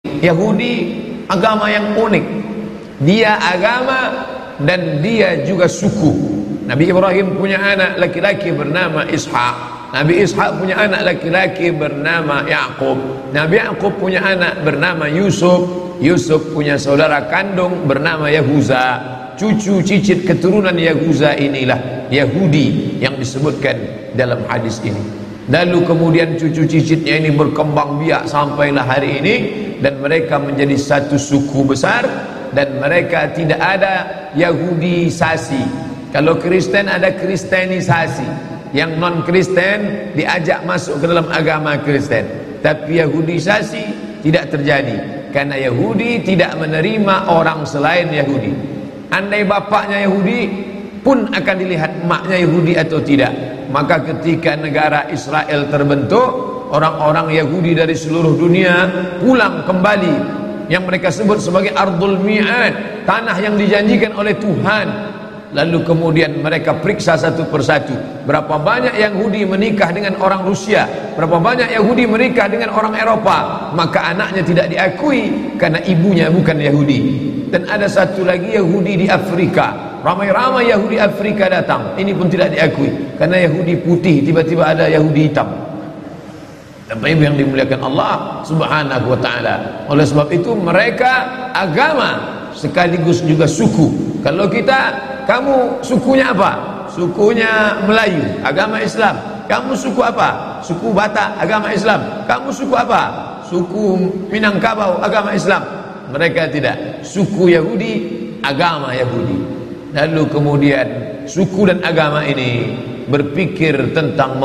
Yahudi agama yang unik. Dia agama dan dia juga suku. Nabi Ibrahim punya anak laki-laki bernama Ishak. Nabi Ishak punya anak laki-laki bernama Yaqub. Nabi Yaqub punya anak bernama Yusuf. Yusuf punya saudara kandung bernama Yahuza. Cucu cicit keturunan Yahuza inilah Yahudi yang disebutkan dalam hadis ini. Lalu kemudian cucu cicitnya ini berkembang biak sampailah hari ini, dan mereka menjadi satu suku besar, dan mereka tidak ada Yahudisasi. Kalau Kristen ada Kristenisasi, yang non Kristen diajak masuk ke dalam agama Kristen. Tapi Yahudisasi tidak terjadi, karena Yahudi tidak menerima orang selain Yahudi. Andai bapaknya Yahudi pun akan dilihat maknya Yahudi atau tidak. Maka ketika negara Israel terbentuk, orang-orang Yahudi dari seluruh dunia pulang kembali, yang mereka sebut sebagai Ardul Mi'ad, tanah yang dijanjikan oleh Tuhan. Lalu kemudian mereka periksa satu persatu, berapa banyak Yahudi menikah dengan orang Rusia, berapa banyak Yahudi menikah dengan orang Eropa. Maka anaknya tidak diakui karena ibunya bukan Yahudi. Dan ada satu lagi Yahudi di Afrika, ramai-ramai Yahudi Afrika datang, ini pun tidak diakui karena Yahudi putih, tiba-tiba ada Yahudi hitam. Bapak Ibu yang dimuliakan Allah Subhanahu wa taala. Oleh sebab itu mereka agama sekaligus juga suku. Kalau kita, kamu sukunya apa? Sukunya Melayu, agama Islam. Kamu suku apa? Suku Batak, agama Islam. Kamu suku apa? Suku Minangkabau, agama Islam. Mereka tidak. Suku Yahudi, agama Yahudi. Lalu kemudian suku dan agama ini berpikir tentang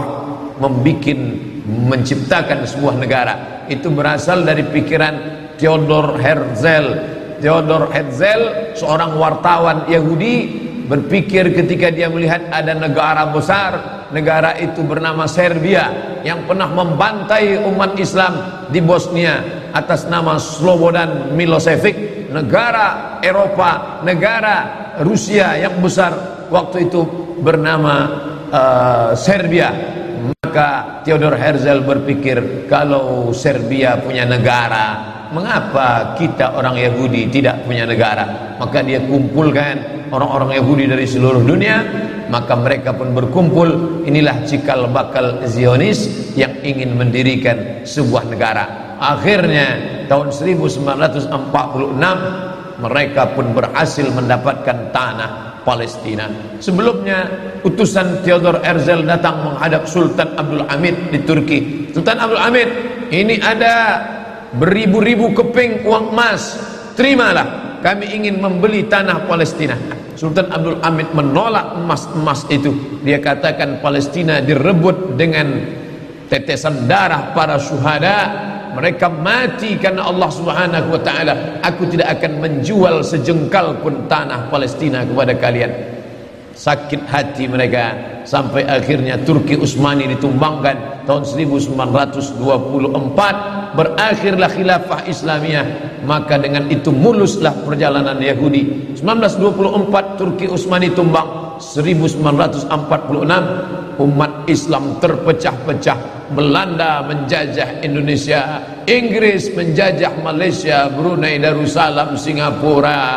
menciptakan sebuah negara. Itu berasal dari pikiran Theodor Herzl. Theodor Herzl, seorang wartawan Yahudi, berpikir ketika dia melihat ada negara besar, negara itu bernama Serbia, yang pernah membantai umat Islam di Bosnia atas nama Slobodan Milosevic, negara Eropa, negara Rusia yang besar waktu itu bernama Serbia. Maka Theodor Herzl berpikir, kalau Serbia punya negara, mengapa kita orang Yahudi tidak punya negara? Maka dia kumpulkan orang-orang Yahudi dari seluruh dunia, maka mereka pun berkumpul. Inilah cikal bakal Zionis yang ingin mendirikan sebuah negara. Akhirnya tahun 1946 mereka pun berhasil mendapatkan tanah Palestina. Sebelumnya utusan Theodor Herzl datang menghadap Sultan Abdul Hamid di Turki. Sultan Abdul Hamid, ini ada beribu-ribu keping uang emas, terimalah, kami ingin membeli tanah Palestina. Sultan Abdul Hamid menolak emas-emas itu. Dia katakan Palestina direbut dengan tetesan darah para syuhada. Mereka mati karena Allah Subhanahu wa taala. Aku tidak akan menjual sejengkal pun tanah Palestina kepada kalian. Sakit hati mereka sampai akhirnya Turki Utsmani ditumbangkan tahun 1924. Berakhirlah khilafah Islamiyah. Maka dengan itu muluslah perjalanan Yahudi. 1924 Turki Utsmani tumbang. 1946 umat Islam terpecah-pecah. Belanda menjajah Indonesia, Inggris menjajah Malaysia, Brunei Darussalam, Singapura,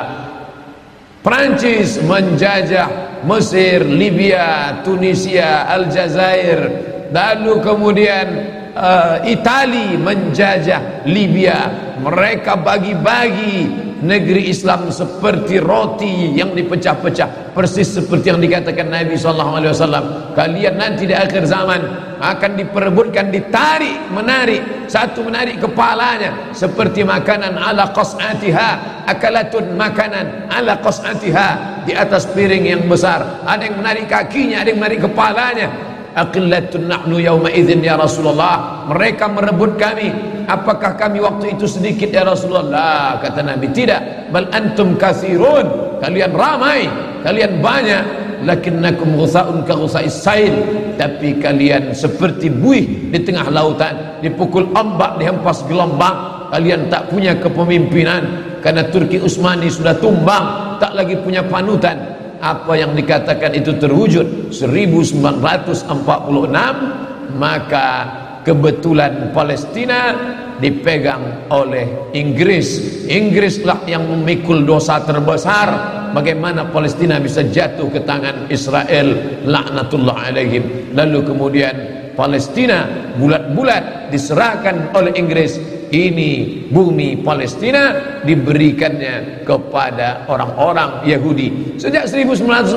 Prancis menjajah Mesir, Libya, Tunisia, Aljazair, lalu kemudian Itali menjajah Libya. Mereka bagi-bagi negeri Islam seperti roti yang dipecah-pecah, persis seperti yang dikatakan Nabi SAW. Kalian nanti di akhir zaman akan diperebutkan, ditarik, menarik, satu menarik kepalanya seperti makanan ala qas'atiha, akalatun makanan ala qas'atiha, di atas piring yang besar. Ada yang menarik kakinya, ada yang menarik kepalanya. Aqillatun nahnu yawma idzin ya Rasulullah. Mereka merebut kami. Apakah kami waktu itu sedikit ya Rasulullah? Kata Nabi, tidak. Bal antum katsirun. Kalian ramai, kalian banyak. Lakinnakum ghusaun ka ghusais sail. Tapi kalian seperti buih di tengah lautan, dipukul ombak, dihempas gelombang. Kalian tak punya kepemimpinan karena Turki Utsmani sudah tumbang, tak lagi punya panutan. Apa yang dikatakan itu terwujud 1946. Maka kebetulan Palestina dipegang oleh Inggris. Inggrislah yang memikul dosa terbesar. Bagaimana Palestina bisa jatuh ke tangan Israel, laknatullah alaihim. Lalu kemudian Palestina bulat-bulat diserahkan oleh Inggris. Ini bumi Palestina diberikannya kepada orang-orang Yahudi. Sejak 1946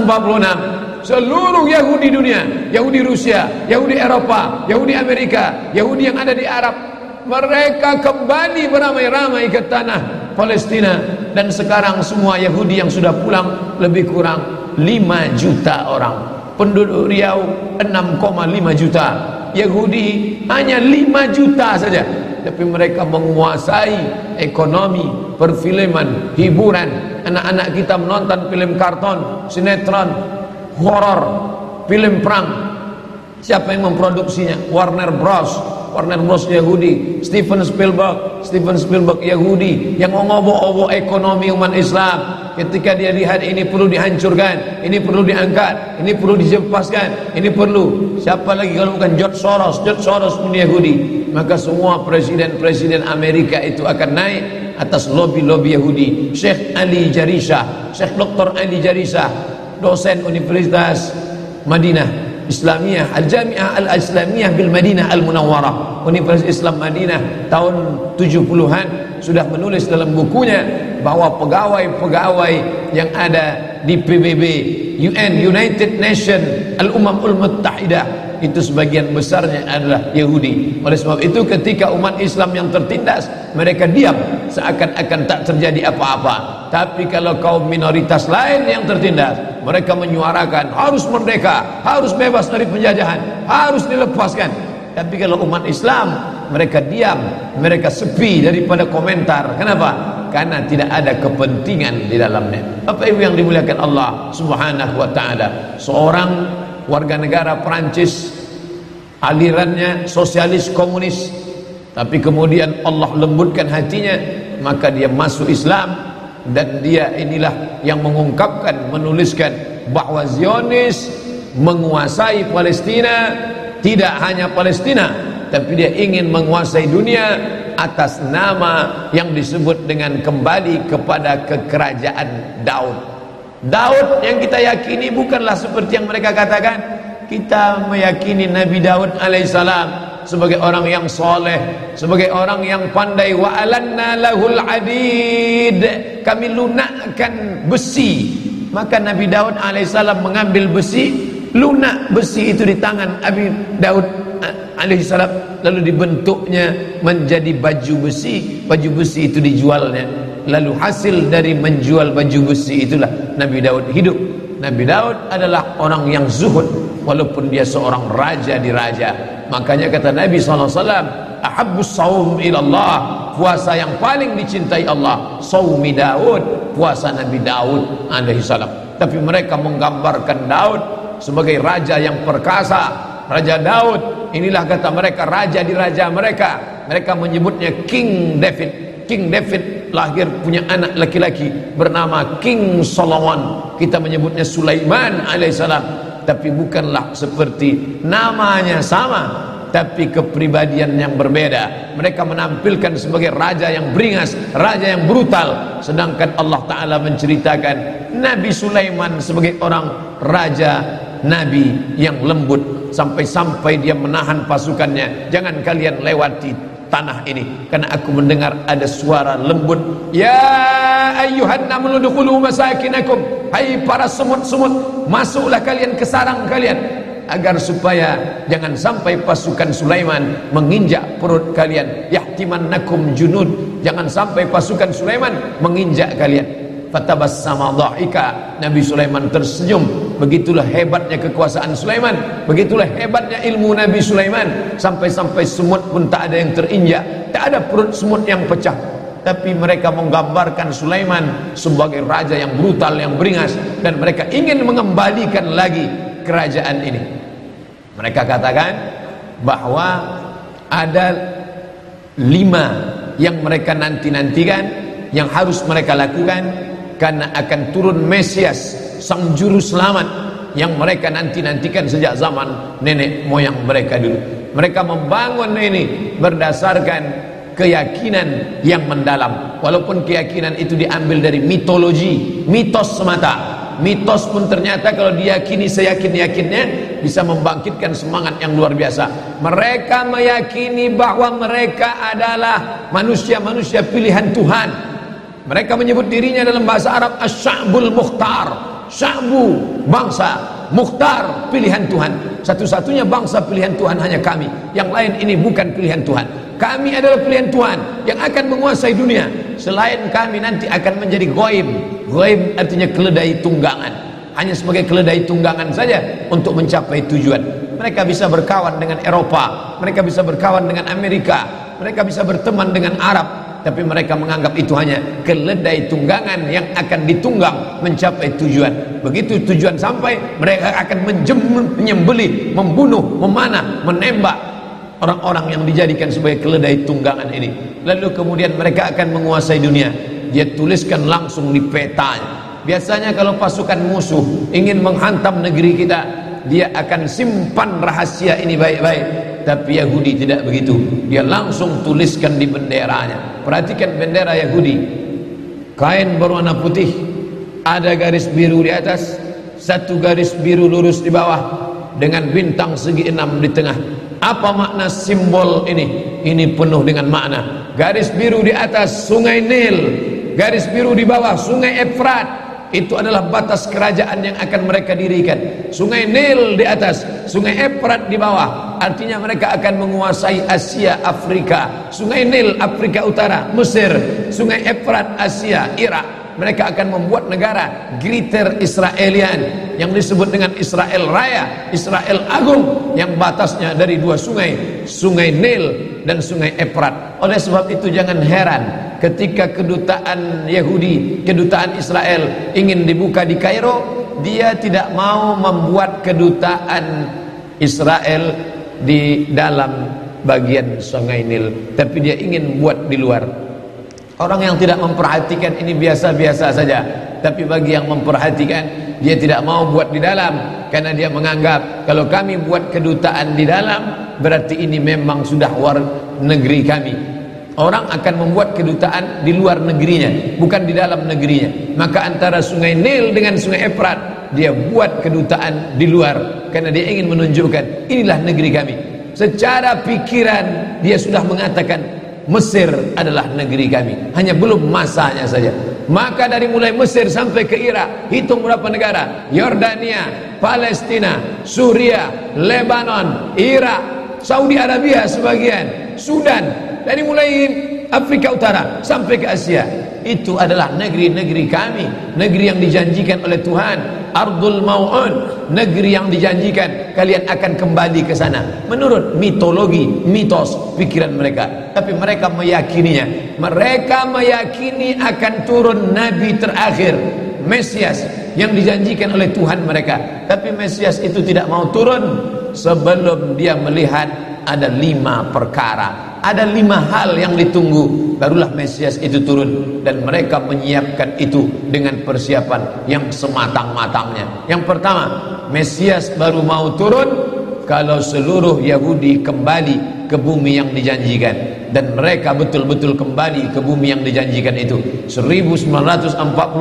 seluruh Yahudi dunia, Yahudi Rusia, Yahudi Eropa, Yahudi Amerika, Yahudi yang ada di Arab, mereka kembali beramai-ramai ke tanah Palestina. Dan sekarang semua Yahudi yang sudah pulang lebih kurang 5 juta orang. Penduduk Riau 6,5 juta. Yahudi hanya 5 juta saja, tapi mereka menguasai ekonomi, perfilman, hiburan. Anak-anak kita menonton film karton, sinetron, horor, film perang. Siapa yang memproduksinya? Warner Bros. Warner Bros Yahudi. Steven Spielberg Yahudi yang mengobok-obok ekonomi umat Islam. Ketika dia lihat ini perlu dihancurkan, ini perlu diangkat, ini perlu dijempaskan, ini perlu. Siapa lagi kalau bukan George Soros? George Soros pun Yahudi. Maka semua presiden-presiden Amerika itu akan naik atas lobby-lobby Yahudi. Syekh Ali Jarisah, Syekh Dr. Ali Jarisah, dosen Universitas Madinah Islamiyah, Al-Jami'ah Al-Islamiyah bil Madinah Al-Munawwarah, Universitas Islam Madinah, tahun 70-an sudah menulis dalam bukunya bahwa pegawai-pegawai yang ada di PBB, United Nations, Al-Umamul Muttahidah, itu sebagian besarnya adalah Yahudi. Oleh sebab itu ketika umat Islam yang tertindas, mereka diam seakan-akan tak terjadi apa-apa. Tapi kalau kaum minoritas lain yang tertindas, mereka menyuarakan harus merdeka, harus bebas dari penjajahan, harus dilepaskan. Tapi kalau umat Islam, mereka diam, mereka sepi daripada komentar. Kenapa? Karena tidak ada kepentingan di dalamnya. Apa itu yang dimuliakan Allah Subhanahu wa taala? Seorang warga negara Perancis, alirannya sosialis komunis, tapi kemudian Allah lembutkan hatinya, maka dia masuk Islam. Dan dia inilah yang mengungkapkan, menuliskan bahwa Zionis menguasai Palestina. Tidak hanya Palestina, tapi dia ingin menguasai dunia atas nama yang disebut dengan kembali kepada kekerajaan Daud. Daud yang kita yakini bukanlah seperti yang mereka katakan. Kita meyakini Nabi Daud alaihissalam sebagai orang yang soleh, sebagai orang yang pandai. Wa alanna lahul hadid, kami lunakkan besi. Maka Nabi Daud alaihissalam mengambil besi, lunak besi itu di tangan Nabi Daud alaihissalam, lalu dibentuknya menjadi baju besi. Baju besi itu dijualnya, lalu hasil dari menjual baju besi itulah Nabi Daud hidup. Nabi Daud adalah orang yang zuhud, walaupun dia seorang raja di raja. Makanya kata Nabi SAW, ahabbus saum ilallah, puasa yang paling dicintai Allah saumi Daud, puasa Nabi Daud alaihissalam. Tapi mereka menggambarkan Daud sebagai raja yang perkasa. Raja Daud inilah kata mereka raja di raja mereka. Mereka menyebutnya King David. King David lahir punya anak laki-laki bernama King Solomon. Kita menyebutnya Sulaiman alaihissalam. Tapi bukanlah seperti namanya sama, tapi kepribadian yang berbeda. Mereka menampilkan sebagai raja yang beringas, raja yang brutal. Sedangkan Allah Ta'ala menceritakan Nabi Sulaiman sebagai orang raja, nabi yang lembut. Sampai-sampai dia menahan pasukannya, jangan kalian lewati tanah ini, karena aku mendengar ada suara lembut. Ya ayyuhan namlu dukhulu masakinakum, hai para semut-semut, masuklah kalian ke sarang kalian, agar supaya jangan sampai pasukan Sulaiman menginjak perut kalian. Yahtimannakum junud, jangan sampai pasukan Sulaiman menginjak kalian. Fatabassama dhahika, Nabi Sulaiman tersenyum. Begitulah hebatnya kekuasaan Sulaiman, begitulah hebatnya ilmu Nabi Sulaiman. Sampai-sampai semut pun tak ada yang terinjak, tak ada perut semut yang pecah. Tapi mereka menggambarkan Sulaiman sebagai raja yang brutal, yang beringas, dan mereka ingin mengembalikan lagi kerajaan ini. Mereka katakan bahwa ada 5 yang mereka nanti-nantikan, yang harus mereka lakukan, karena akan turun Mesias, sang juru selamat, yang mereka nanti-nantikan sejak zaman nenek moyang mereka dulu. Mereka membangun ini berdasarkan keyakinan yang mendalam. Walaupun keyakinan itu diambil dari mitologi, mitos semata. Mitos pun ternyata kalau diyakini seyakin-yakinnya bisa membangkitkan semangat yang luar biasa. Mereka meyakini bahwa mereka adalah manusia-manusia pilihan Tuhan. Mereka menyebut dirinya dalam bahasa Arab Asy-Sya'bul Mukhtar. Sya'bu, bangsa, Mukhtar, pilihan Tuhan. Satu-satunya bangsa pilihan Tuhan hanya kami. Yang lain ini bukan pilihan Tuhan. Kami adalah pilihan Tuhan yang akan menguasai dunia. Selain kami nanti akan menjadi ghaib. Ghaib artinya keledai tunggangan. Hanya sebagai keledai tunggangan saja untuk mencapai tujuan. Mereka bisa berkawan dengan Eropa, mereka bisa berkawan dengan Amerika, mereka bisa berteman dengan Arab, tapi mereka menganggap itu hanya keledai tunggangan yang akan ditunggang mencapai tujuan. Begitu tujuan sampai, mereka akan menyembelih, membunuh, memanah, menembak orang-orang yang dijadikan sebagai keledai tunggangan ini. Lalu kemudian mereka akan menguasai dunia. Dia tuliskan langsung di petanya. Biasanya kalau pasukan musuh ingin menghantam negeri kita, dia akan simpan rahasia ini baik-baik. Tapi Yahudi tidak begitu. Dia langsung tuliskan di benderanya. Perhatikan bendera Yahudi. Kain berwarna putih, ada garis biru di atas, satu garis biru lurus di bawah, dengan bintang segi 6 di tengah. Apa makna simbol ini? Ini penuh dengan makna. Garis biru di atas Sungai Nil, garis biru di bawah Sungai Efrat. Itu adalah batas kerajaan yang akan mereka dirikan. Sungai Nil di atas, Sungai Efrat di bawah. Artinya mereka akan menguasai Asia, Afrika. Sungai Nil Afrika Utara, Mesir. Sungai Efrat Asia, Irak. Mereka akan membuat negara Greater Israelian yang disebut dengan Israel Raya, Israel Agung, yang batasnya dari dua sungai, Sungai Nil dan Sungai Efrat. Oleh sebab itu jangan heran ketika kedutaan Yahudi, kedutaan Israel ingin dibuka di Kairo, dia tidak mau membuat kedutaan Israel di dalam bagian Sungai Nil, tapi dia ingin buat di luar. Orang yang tidak memperhatikan ini biasa-biasa saja, tapi bagi yang memperhatikan, dia tidak mau buat di dalam, karena dia menganggap kalau kami buat kedutaan di dalam, berarti ini memang sudah war negeri kami. Orang akan membuat kedutaan di luar negerinya, bukan di dalam negerinya. Maka antara Sungai Nil dengan Sungai Efrat, dia buat kedutaan di luar, karena dia ingin menunjukkan inilah negeri kami. Secara pikiran dia sudah mengatakan Mesir adalah negeri kami, hanya belum masanya saja. Maka dari mulai Mesir sampai ke Irak, hitung berapa negara: Yordania, Palestina, Suria, Lebanon, Irak, Saudi Arabia sebagian, Sudan, dari mulai Afrika Utara sampai ke Asia. Itu adalah negeri-negeri kami, negeri yang dijanjikan oleh Tuhan. Ardul Mau'un, negeri yang dijanjikan kalian akan kembali ke sana. Menurut mitologi, mitos, pikiran mereka. Tapi mereka meyakininya. Mereka meyakini akan turun Nabi terakhir, Mesias, yang dijanjikan oleh Tuhan mereka. Tapi Mesias itu tidak mau turun sebelum dia melihat ada 5 perkara. Ada 5 hal yang ditunggu, barulah Mesias itu turun. Dan mereka menyiapkan itu dengan persiapan yang sematang-matangnya. Yang pertama, Mesias baru mau turun kalau seluruh Yahudi kembali ke bumi yang dijanjikan. Dan mereka betul-betul kembali ke bumi yang dijanjikan itu. 1946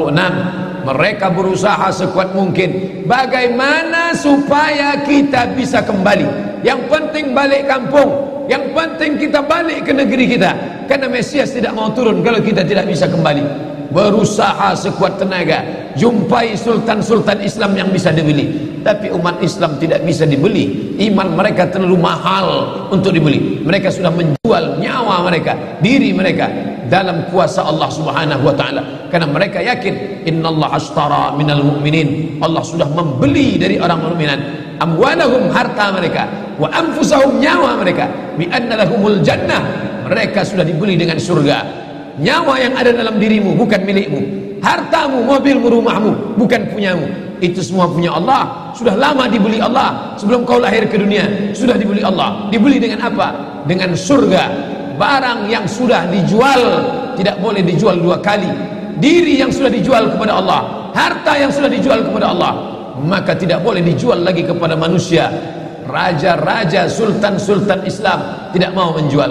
mereka berusaha sekuat mungkin, bagaimana supaya kita bisa kembali. Yang penting balik kampung, yang penting kita balik ke negeri kita, karena Mesias tidak mau turun kalau kita tidak bisa kembali. Berusaha sekuat tenaga, jumpai sultan-sultan Islam yang bisa dibeli, tapi umat Islam tidak bisa dibeli. Iman mereka terlalu mahal untuk dibeli. Mereka sudah menjual nyawa mereka, diri mereka dalam kuasa Allah Subhanahu wa taala, karena mereka yakin innallaha ashtara minal mu'minin, Allah sudah membeli dari orang mukminin amwalahum, harta mereka, wa anfusahum, nyawa mereka, bi anna lahumul jannah, mereka sudah dibeli dengan surga. Nyawa yang ada dalam dirimu bukan milikmu, hartamu, mobilmu, rumahmu bukan punyamu, itu semua punya Allah. Sudah lama dibeli Allah, sebelum kau lahir ke dunia sudah dibeli Allah. Dibeli dengan apa? Dengan surga. Barang yang sudah dijual tidak boleh dijual 2 kali. Diri yang sudah dijual kepada Allah, harta yang sudah dijual kepada Allah, maka tidak boleh dijual lagi kepada manusia. Raja-raja, sultan-sultan Islam tidak mau menjual.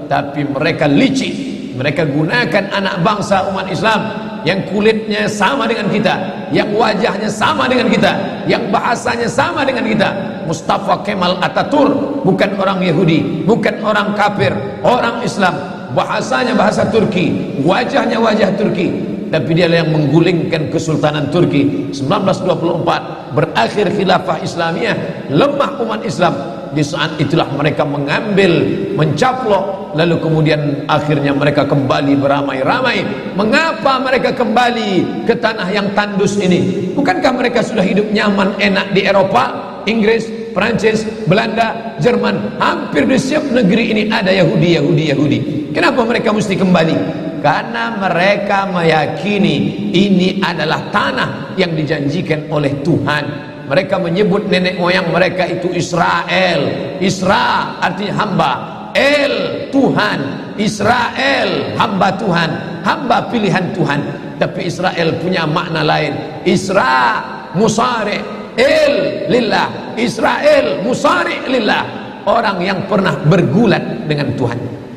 tapi mereka licik. Mereka gunakan anak bangsa umat Islam yang kulitnya sama dengan kita, yang wajahnya sama dengan kita, yang bahasanya sama dengan kita. Mustafa Kemal Atatürk bukan orang Yahudi, bukan orang kafir, orang Islam. Bahasanya bahasa Turki, wajahnya wajah Turki, tapi dia yang menggulingkan Kesultanan Turki 1924. Berakhir khilafah Islamiyah, lemah umat Islam. Di saat itulah mereka mengambil, mencaplok, lalu kemudian akhirnya mereka kembali beramai-ramai. Mengapa mereka kembali ke tanah yang tandus ini? Bukankah mereka sudah hidup nyaman, enak di Eropa, Inggris, Perancis, Belanda, Jerman? Hampir di setiap negeri ini ada Yahudi. Kenapa mereka mesti kembali? Karena mereka meyakini ini adalah tanah yang dijanjikan oleh Tuhan. Mereka menyebut nenek moyang mereka itu Israel. Isra artinya hamba, El Tuhan. Israel hamba Tuhan, hamba pilihan Tuhan. Tapi Israel punya makna lain. Isra musari El lillah. Israel musari lillah, orang yang pernah bergulat dengan Tuhan.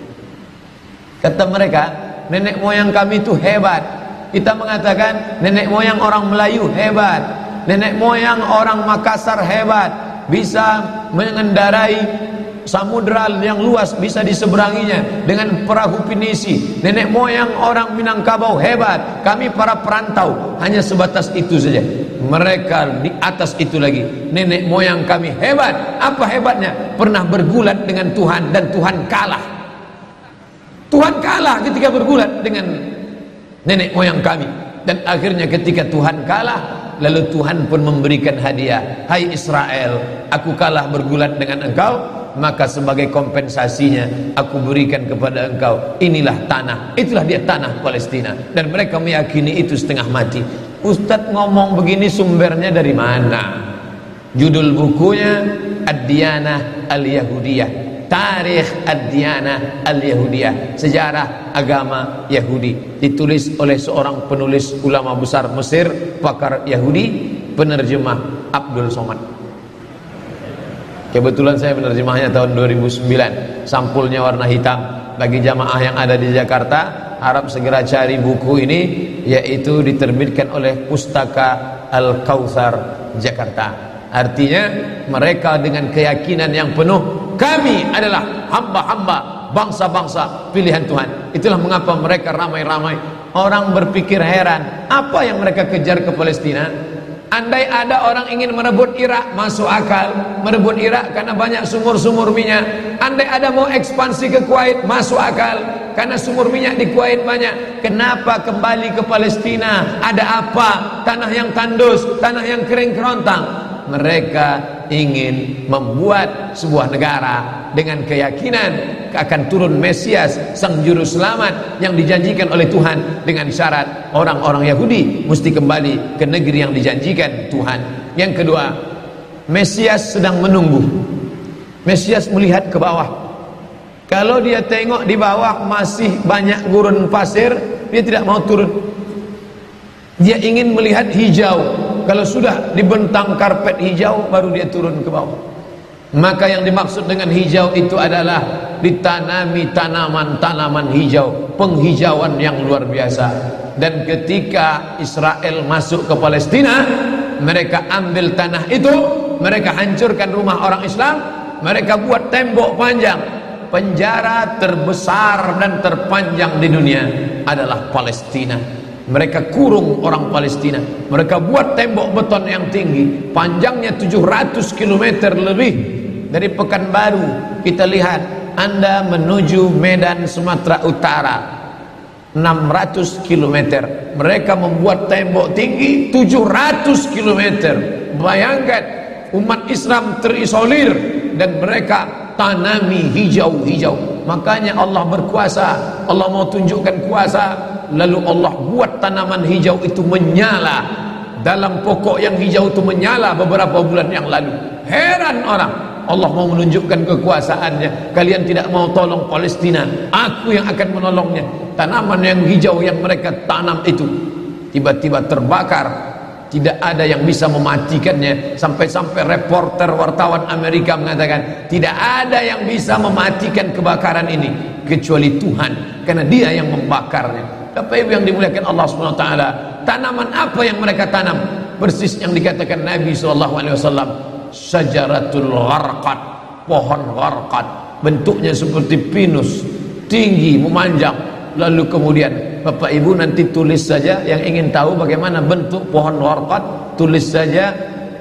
Kata mereka, nenek moyang kami itu hebat. Kita mengatakan nenek moyang orang Melayu hebat, nenek moyang orang Makassar hebat, bisa mengendarai samudra yang luas, bisa diseberanginya dengan perahu pinisi. Nenek moyang orang Minangkabau hebat, kami para perantau hanya sebatas itu saja. Mereka di atas itu lagi, nenek moyang kami hebat. Apa hebatnya? Pernah bergulat dengan Tuhan dan Tuhan kalah. Tuhan kalah ketika bergulat dengan nenek moyang kami. Dan akhirnya ketika Tuhan kalah, lalu Tuhan pun memberikan hadiah. Hai Israel, aku kalah bergulat dengan engkau, maka sebagai kompensasinya aku berikan kepada engkau inilah tanah. Itulah dia tanah Palestina. Dan mereka meyakini itu setengah mati. Ustadz ngomong begini sumbernya dari mana? Judul bukunya Ad-Diyanah Al-Yahudiyah, Tarikh Ad-Diyanah Al-Yahudiyah, sejarah agama Yahudi, ditulis oleh seorang penulis ulama besar Mesir, pakar Yahudi, penerjemah Abdul Somad. Kebetulan saya menerjemahnya tahun 2009. Sampulnya warna hitam. Bagi jamaah yang ada di Jakarta, harap segera cari buku ini, yaitu diterbitkan oleh Pustaka Al-Kautsar Jakarta. Artinya mereka dengan keyakinan yang penuh, kami adalah hamba-hamba bangsa-bangsa pilihan Tuhan. Itulah mengapa mereka ramai-ramai. Orang berpikir heran, apa yang mereka kejar ke Palestina? Andai ada orang ingin merebut Irak, masuk akal. Merebut Irak karena banyak sumur-sumur minyak. Andai ada mau ekspansi ke Kuwait, masuk akal, karena sumur minyak di Kuwait banyak. Kenapa kembali ke Palestina? Ada apa? Tanah yang tandus, tanah yang kering kerontang. Mereka ingin membuat sebuah negara dengan keyakinan akan turun Mesias, sang juru selamat yang dijanjikan oleh Tuhan, dengan syarat orang-orang Yahudi mesti kembali ke negeri yang dijanjikan Tuhan. Yang kedua, Mesias sedang menunggu. Mesias melihat ke bawah. Kalau dia tengok di bawah masih banyak gurun pasir, dia tidak mau turun. Dia ingin melihat hijau. Kalau sudah dibentang karpet hijau, baru dia turun ke bawah. Maka yang dimaksud dengan hijau itu adalah ditanami tanaman-tanaman hijau, penghijauan yang luar biasa. Dan ketika Israel masuk ke Palestina, mereka ambil tanah itu, mereka hancurkan rumah orang Islam, mereka buat tembok panjang. Penjara terbesar dan terpanjang di dunia adalah Palestina. Mereka kurung orang Palestina. Mereka buat tembok beton yang tinggi, panjangnya 700 km lebih. Dari Pekanbaru kita lihat, Anda menuju Medan Sumatera Utara 600 km. Mereka membuat tembok tinggi 700 km. Bayangkan, umat Islam terisolir dan mereka tanami hijau-hijau. Makanya Allah berkuasa. Allah mau tunjukkan kuasa, lalu Allah buat tanaman hijau itu menyala. Dalam pokok yang hijau itu menyala beberapa bulan yang lalu. Heran orang, Allah mau menunjukkan kekuasaannya. Kalian tidak mau tolong Palestina, aku yang akan menolongnya. Tanaman yang hijau yang mereka tanam itu tiba-tiba terbakar Tidak ada yang bisa mematikannya. Sampai-sampai reporter wartawan Amerika mengatakan tidak ada yang bisa mematikan kebakaran ini kecuali Tuhan, karena Dia yang membakarnya. Bapak Ibu yang dimuliakan Allah Subhanahu wa taala, tanaman apa yang mereka tanam? Persis yang dikatakan Nabi SAW, syajaratul gharqad, pohon gharqad, bentuknya seperti pinus, tinggi, memanjang. Lalu kemudian Bapak Ibu nanti tulis saja, yang ingin tahu bagaimana bentuk pohon gharqad, tulis saja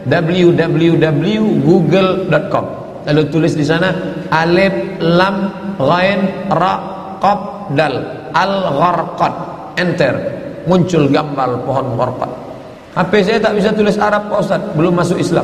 www.google.com. Lalu tulis di sana alif lam ghain ra qaf dal al-gharqad, enter, muncul gambar pohon gharqad. HP saya tak bisa tulis Arab Pak Ustaz, belum masuk Islam.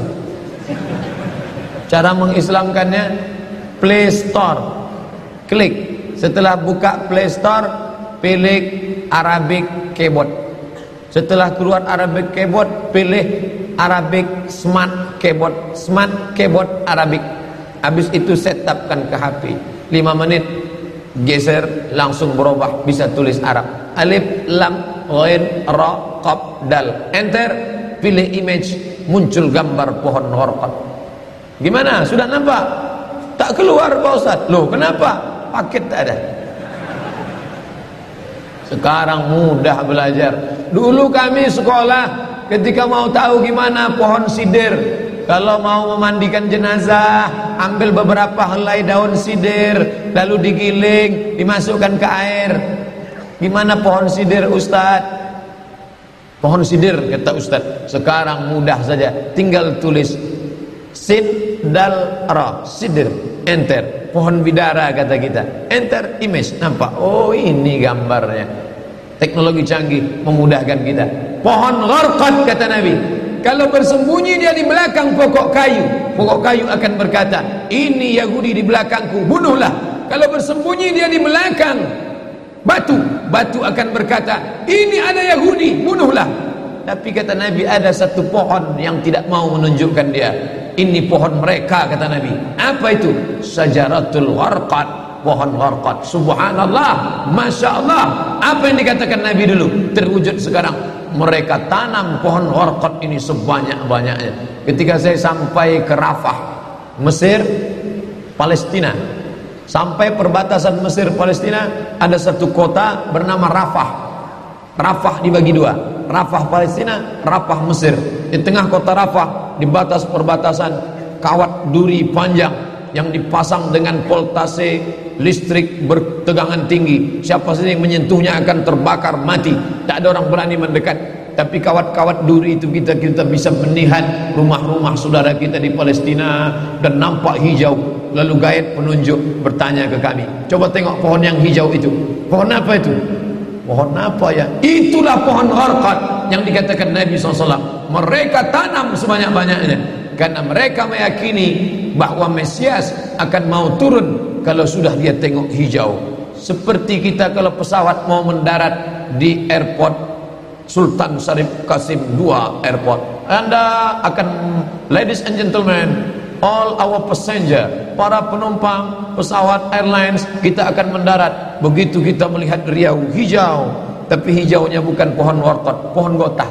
Cara mengislamkannya, Play Store, klik, setelah buka Play Store, pilih Arabic Keyboard. Setelah keluar Arabic Keyboard, pilih Arabic Smart Keyboard, Smart Keyboard Arabic. Habis itu setupkan ke HP, 5 menit, geser, langsung berubah, bisa tulis Arab. Alif lam ghain ra qaf dal, enter, pilih image, muncul gambar pohon gharqad. Gimana? Sudah nampak? Tak keluar Pak Ustaz. Loh, kenapa? Paket tak ada. Sekarang mudah belajar. Dulu kami sekolah, ketika mau tahu gimana pohon sidir, kalau mau memandikan jenazah, ambil beberapa helai daun sidir, lalu digiling, dimasukkan ke air. Gimana pohon sidir Ustaz? Pohon sidir, kata Ustaz, sekarang mudah saja, tinggal tulis sin dal ra, sidir, enter. Pohon bidara kata kita, enter image, nampak, oh ini gambarnya. Teknologi canggih memudahkan kita. Pohon gharqad kata Nabi, kalau bersembunyi dia di belakang pokok kayu akan berkata, ini Yahudi di belakangku, bunuhlah. Kalau bersembunyi dia di belakang batu akan berkata, ini ada Yahudi, bunuhlah. Tapi kata Nabi, ada satu pohon yang tidak mau menunjukkan dia. Ini pohon mereka, kata Nabi. Apa itu? Syajaratul gharqad, pohon gharqad. Subhanallah, Masya Allah. Apa yang dikatakan Nabi dulu terwujud sekarang. Mereka tanam pohon gharqad ini sebanyak-banyaknya. Ketika saya sampai ke Rafah, Mesir, Palestina, sampai perbatasan Mesir Palestina, ada satu kota bernama Rafah. Rafah dibagi dua, Rafah Palestina, Rafah Mesir. Di tengah kota Rafah, di batas perbatasan, kawat duri panjang yang dipasang dengan voltase listrik bertegangan tinggi. Siapa saja yang menyentuhnya akan terbakar mati. Tak ada orang berani mendekat. Tapi kawat-kawat duri itu kita bisa melihat rumah-rumah saudara kita di Palestina dan nampak hijau. Lalu gaib penunjuk bertanya ke kami, coba tengok pohon yang hijau itu. Pohon apa itu? Pohon apa ya? Itulah pohon gharqad yang dikatakan Nabi SAW. Mereka tanam sebanyak-banyaknya karena mereka meyakini bahwa Mesias akan mau turun kalau sudah dia tengok hijau. Seperti kita kalau pesawat mau mendarat di airport Sultan Syarif Qasim II airport, Anda akan, ladies and gentlemen, all our passenger, para penumpang pesawat airlines, kita akan mendarat. Begitu kita melihat riau hijau, tapi hijaunya bukan pohon gharqad, pohon gotah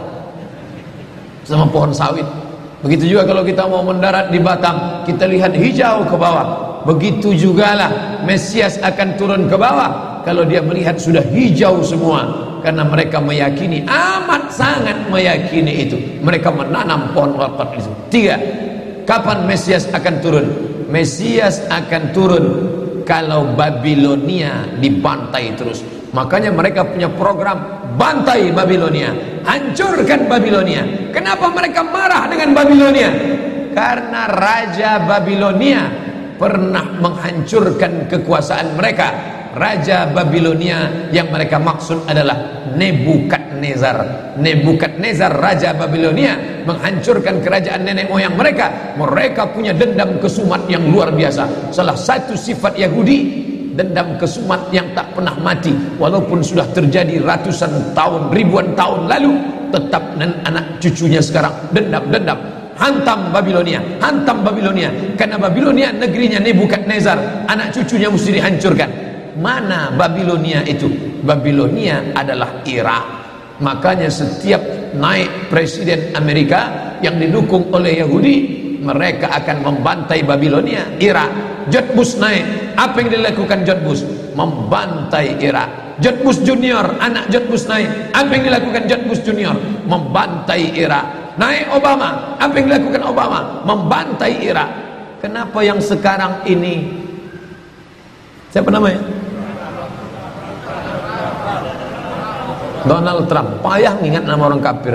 sama pohon sawit. Begitu juga kalau kita mau mendarat di Batam, kita lihat hijau ke bawah. Begitu jugalah Mesias akan turun ke bawah kalau dia melihat sudah hijau semua, karena mereka meyakini, amat sangat meyakini itu. Mereka menanam pohon gharqad itu. 3. Kapan Mesias akan turun? Mesias akan turun kalau Babilonia dibantai terus. Makanya mereka punya program bantai Babilonia, hancurkan Babilonia. Kenapa mereka marah dengan Babilonia? Karena Raja Babilonia pernah menghancurkan kekuasaan mereka. Raja Babilonia yang mereka maksud adalah Nebukadnezar. Nebukadnezar Raja Babilonia menghancurkan kerajaan nenek moyang mereka. Mereka punya dendam kesumat yang luar biasa. Salah satu sifat Yahudi, dendam kesumat yang tak pernah mati. Walaupun sudah terjadi ratusan tahun, ribuan tahun lalu, tetap anak cucunya sekarang dendam. Hantam Babilonia, hantam Babilonia. Karena Babilonia negerinya Nebukadnezar, anak cucunya mesti dihancurkan. Mana Babilonia itu? Babilonia adalah Irak. Makanya setiap naik presiden Amerika yang didukung oleh Yahudi, mereka akan membantai Babilonia, Irak. George Bush naik, apa yang dilakukan George Bush? Membantai Irak. George Bush Junior, anak George Bush naik, apa yang dilakukan George Bush Junior? Membantai Irak. Naik Obama, apa yang dilakukan Obama? Membantai Irak. Kenapa yang sekarang ini, siapa namanya? Donald Trump. Payah ingat nama orang kafir.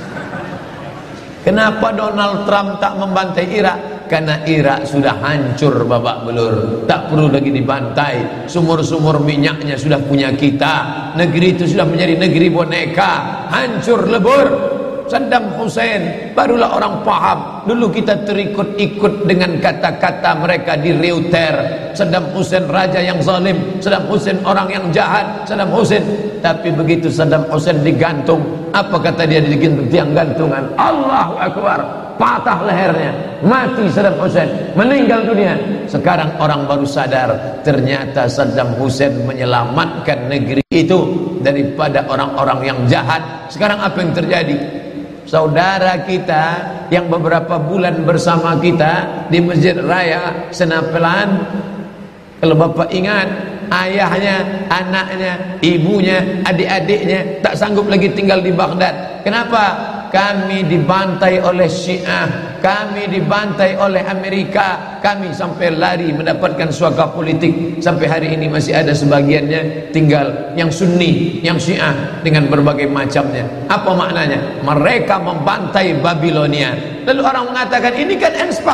Kenapa Donald Trump tak membantai Irak? Karena Irak sudah hancur babak belur, tak perlu lagi dibantai. Sumur-sumur minyaknya sudah punya kita. Negeri itu sudah menjadi negeri boneka, hancur lebur. Saddam Hussein barulah orang paham. Dulu kita terikut-ikut dengan kata-kata mereka di Reuter. Saddam Hussein raja yang zalim, Saddam Hussein orang yang jahat, Saddam Hussein. Tapi begitu Saddam Hussein digantung, apa kata dia di tiang gantungan? Allahu Akbar, patah lehernya, mati Saddam Hussein, meninggal dunia. Sekarang orang baru sadar, ternyata Saddam Hussein menyelamatkan negeri itu daripada orang-orang yang jahat. Sekarang apa yang terjadi? Saudara kita yang beberapa bulan bersama kita di Masjid Raya Senapelan, kalau Bapak ingat, ayahnya, anaknya, ibunya, adik-adiknya tak sanggup lagi tinggal di Baghdad. Kenapa? Kami dibantai oleh Syiah, kami dibantai oleh Amerika, kami sampai lari mendapatkan suaka politik. Sampai hari ini masih ada sebagiannya tinggal yang Sunni, yang Syiah dengan berbagai macamnya. Apa maknanya? Mereka membantai Babilonia. Lalu orang mengatakan ini kan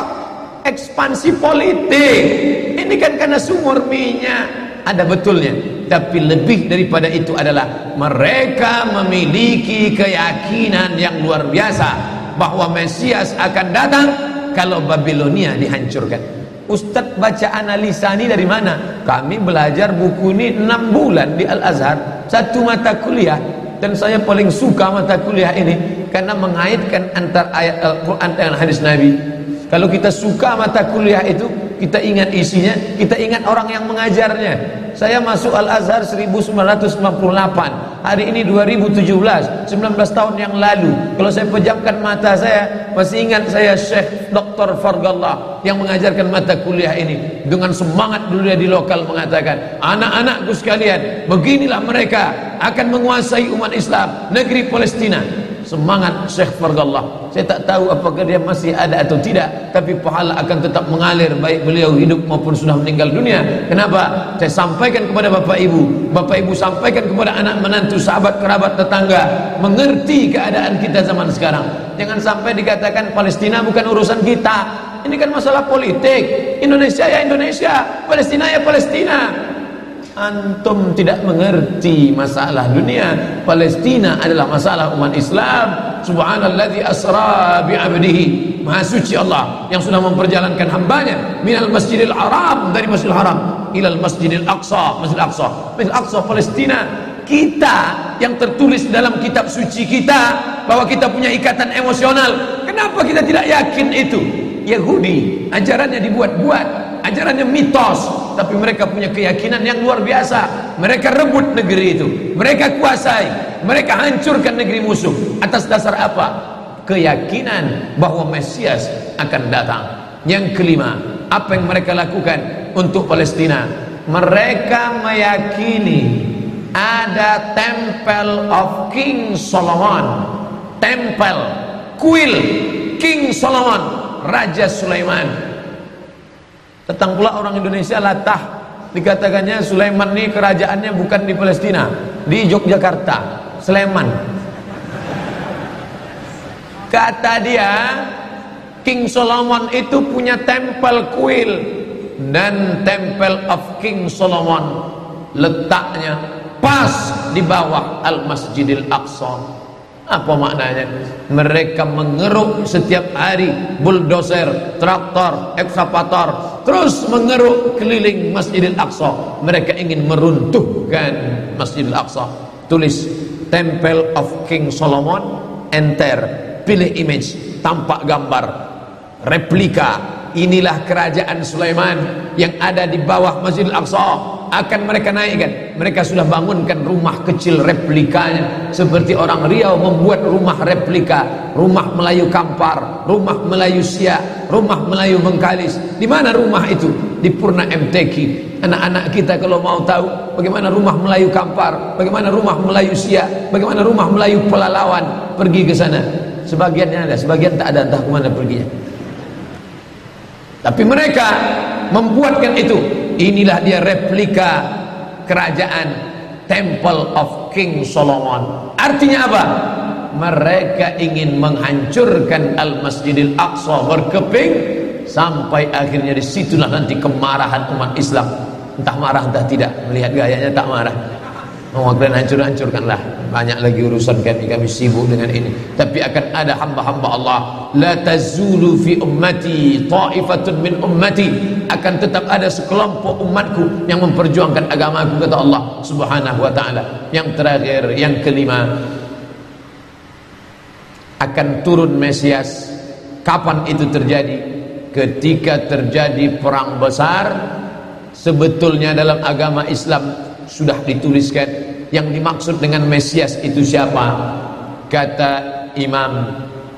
ekspansi politik, ini kan karena sumur minyak. Ada betulnya, tapi lebih daripada itu adalah mereka memiliki keyakinan yang luar biasa bahwa Mesias akan datang kalau Babilonia dihancurkan. Ustadz baca analisa ini dari mana? Kami belajar buku ini 6 bulan di Al-Azhar, 1 mata kuliah, dan saya paling suka mata kuliah ini karena mengaitkan antara ayat Al-Quran dan hadis Nabi. Kalau kita suka mata kuliah itu, kita ingat isinya, kita ingat orang yang mengajarnya. Saya masuk Al-Azhar 1998, hari ini 2017, 19 tahun yang lalu. Kalau saya pejamkan mata saya, masih ingat saya Syekh Dr. Fargallah yang mengajarkan mata kuliah ini. Dengan semangat dulu dia di lokal mengatakan, anak-anakku sekalian, beginilah mereka akan menguasai umat Islam, negeri Palestina. Semangat Syekh Fargallah. Saya tak tahu apakah dia masih ada atau tidak, tapi pahala akan tetap mengalir baik beliau hidup maupun sudah meninggal dunia. Kenapa? Saya sampaikan kepada Bapak Ibu sampaikan kepada anak menantu, sahabat, kerabat, tetangga, mengerti keadaan kita zaman sekarang. Jangan sampai dikatakan Palestina bukan urusan kita. Ini kan masalah politik. Indonesia ya Indonesia, Palestina ya Palestina. Antum tidak mengerti masalah dunia. Palestina adalah masalah umat Islam. Subhanalladzi asra bi'abdihi, maha suci Allah yang sudah memperjalankan hambanya minal masjidil haram, dari masjidil haram, ilal masjidil aqsa, masjidil aqsa, masjidil aqsa Palestina. Kita yang tertulis dalam kitab suci kita bahwa kita punya ikatan emosional, kenapa kita tidak yakin itu? Yahudi ajarannya dibuat-buat, ajarannya mitos, tapi mereka punya keyakinan yang luar biasa. Mereka rebut negeri itu, mereka kuasai, mereka hancurkan negeri musuh. Atas dasar apa? Keyakinan bahwa Mesias akan datang. Yang kelima, apa yang mereka lakukan untuk Palestina? Mereka meyakini ada Temple of King Solomon, tempel kuil King Solomon, Raja Sulaiman. Datang pula orang Indonesia latah, dikatakannya Sulaiman ini kerajaannya bukan di Palestina, di Yogyakarta, Sleman. Kata dia, King Solomon itu punya tempel kuil, dan Temple of King Solomon letaknya pas di bawah Al-Masjidil Aqsa. Apa maknanya? Mereka mengeruk setiap hari bulldozer, traktor, ekskavator, terus mengeruk keliling Masjidil Aqsa. Mereka ingin meruntuhkan Masjidil Aqsa. Tulis Temple of King Solomon, enter, pilih image, tampak gambar replika. Inilah kerajaan Sulaiman yang ada di bawah Masjidil Aqsa. akan mereka naikkan. Mereka sudah bangunkan rumah kecil replikanya, seperti orang Riau membuat rumah replika, rumah Melayu Kampar, rumah Melayu Siak, rumah Melayu Bengkalis. Di mana rumah itu? Di Purna MTQ. Anak-anak kita kalau mau tahu bagaimana rumah Melayu Kampar, bagaimana rumah Melayu Siak, bagaimana rumah Melayu Pelalawan, pergi ke sana. Sebagiannya ada, sebagian tak ada, entah kemana perginya. Tapi mereka membuatkan itu. Inilah dia replika kerajaan Temple of King Solomon. Artinya apa? Mereka ingin menghancurkan Al-Masjidil Aqsa berkeping, sampai akhirnya disitulah nanti kemarahan umat Islam. Entah marah entah tidak. Melihat gayanya tak marah. Kalian hancur-hancurkanlah. Banyak lagi urusan kami sibuk dengan ini. Tapi akan ada hamba-hamba Allah. La tazulu fi ummati ta'ifatun min ummati. Akan tetap ada sekelompok umatku yang memperjuangkan agamaku, kata Allah Subhanahu wa ta'ala. Yang terakhir, yang kelima, akan turun Mesias. Kapan itu terjadi? Ketika terjadi perang besar. Sebetulnya dalam agama Islam sudah dituliskan yang dimaksud dengan Mesias itu siapa. Kata Imam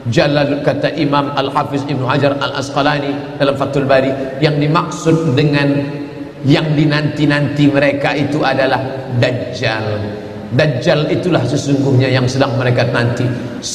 Al-Hafiz Ibnu Hajar Al-Asqalani dalam Fathul Bari, yang dimaksud dengan yang dinanti-nanti mereka itu adalah Dajjal. Dajjal itulah sesungguhnya yang sedang mereka nanti.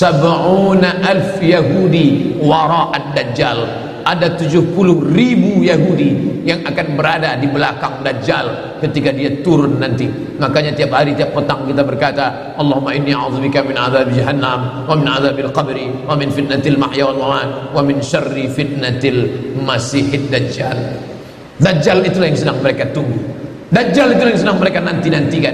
70,000 Yahudi wara'ad Dajjal. Ada 70.000 Yahudi yang akan berada di belakang Dajjal ketika dia turun nanti. Makanya tiap hari, tiap petang kita berkata, Allahumma inni a'udzubika min adzabi jahannam wa min adzabil qabri wa min fitnatil mahya wal mamat wa min syarri fitnatil masihid Dajjal. Dajjal itulah yang sedang mereka tunggu. Dajjal itulah yang sedang mereka nanti-nantikan.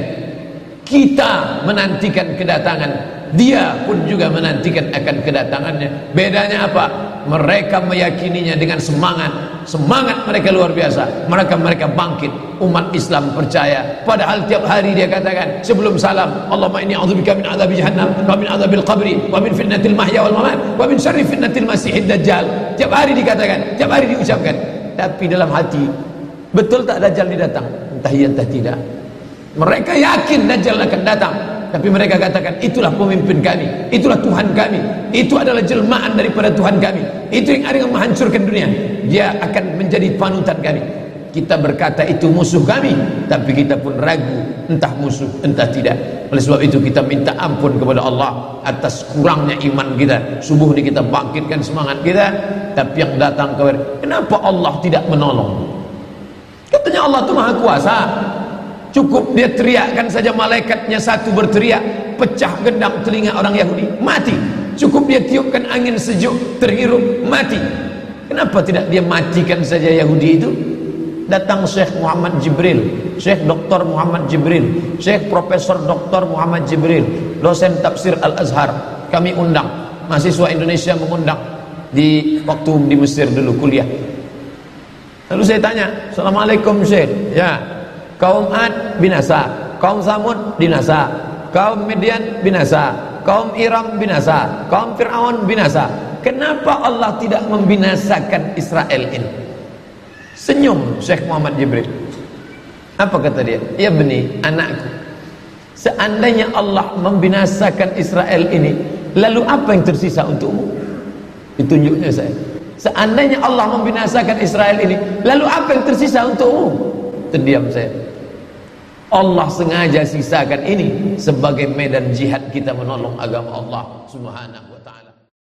Kita menantikan kedatangan, dia pun juga menantikan akan kedatangannya. Bedanya apa? Mereka meyakininya dengan semangat. Semangat mereka luar biasa. Mereka bangkit. Umat Islam percaya. Padahal tiap hari dia katakan sebelum salam, Allahumma inni a'udzubika min adzabi jahannam wa min adzabil qabri wa min fitnatil mahya wal mamat wa min syarri fitnatil masihid Dajjal. Tiap hari dikatakan, tiap hari diucapkan. Tapi dalam hati, betul tak Dajjal datang? Entah iya entah tidak. Mereka yakin Dajjal akan datang, tapi mereka katakan itulah pemimpin kami, itulah Tuhan kami, itu adalah jelmaan daripada Tuhan kami, itu yang akan menghancurkan dunia, dia akan menjadi panutan kami. Kita berkata itu musuh kami, tapi kita pun ragu entah musuh entah tidak. Oleh sebab itu kita minta ampun kepada Allah atas kurangnya iman kita. Subuh ini kita bangkitkan semangat kita, tapi yang datang kepada, kenapa Allah tidak menolong? Katanya Allah itu maha kuasa. Cukup dia teriakkan saja, malaikatnya satu berteriak, pecah gendang telinga orang Yahudi, mati. Cukup dia tiupkan angin sejuk, terhirup, mati. Kenapa tidak dia matikan saja Yahudi itu? Datang Syekh Muhammad Jibril, Syekh Dr. Muhammad Jibril, Syekh Profesor Dr. Muhammad Jibril, dosen tafsir Al-Azhar. Kami undang, mahasiswa Indonesia mengundang di waktu di Mesir dulu kuliah. Lalu saya tanya, Assalamualaikum Syekh. Ya, kaum Ad binasa, kaum Samud binasa, kaum Midian binasa, kaum Iram binasa, kaum Fir'aun binasa. Kenapa Allah tidak membinasakan Israel ini? Senyum Syekh Muhammad Jibril. Apa kata dia? Ya beni, anakku, seandainya Allah membinasakan Israel ini, lalu apa yang tersisa untukmu? Ditunjuknya saya. Seandainya Allah membinasakan Israel ini, lalu apa yang tersisa untukmu? Terdiam saya. Allah sengaja sisakan ini sebagai medan jihad kita menolong agama Allah Subhanahu wa ta'ala.